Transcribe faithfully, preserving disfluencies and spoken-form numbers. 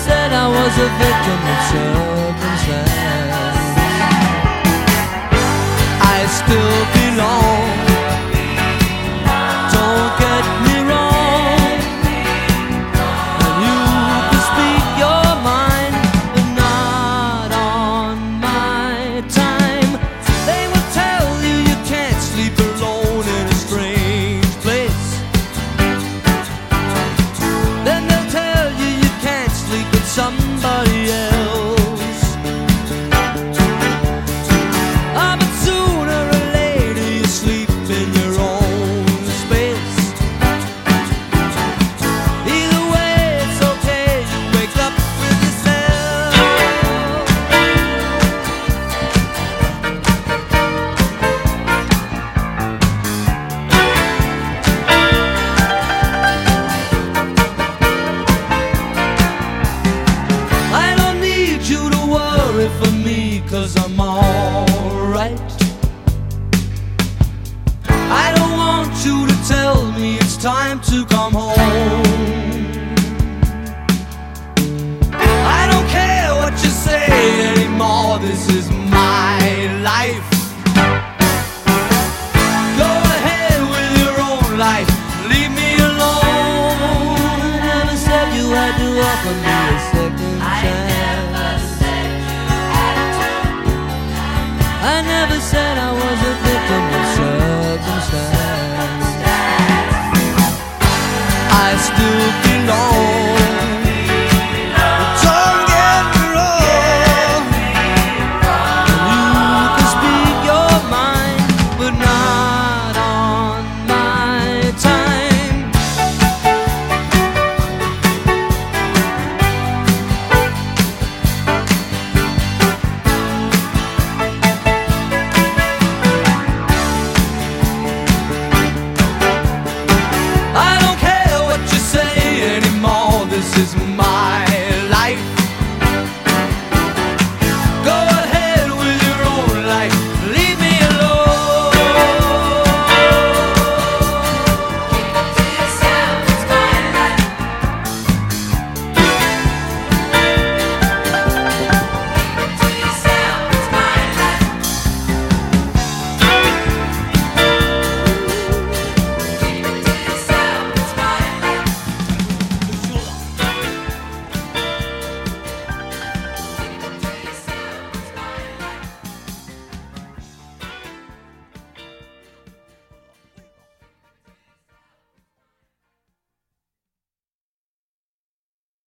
said I was a victim of circumstance. I still belong. Don't get me wrong. And you can speak your mind, but not on my time. They will tell you you can't sleep alone in a strange place. Then they'll tell you you can't sleep with somebody else. Ah, but sooner or later you sleep in your own space. Either way it's okay, you wake up with yourself. I don't need you to worry for me, 'cause I'm alright. I don't want you to tell me it's time to come home. I don't care what you say anymore, this is my life. Go ahead with your own life, leave me alone. I never said you had to offer me a second chance. I never said I was a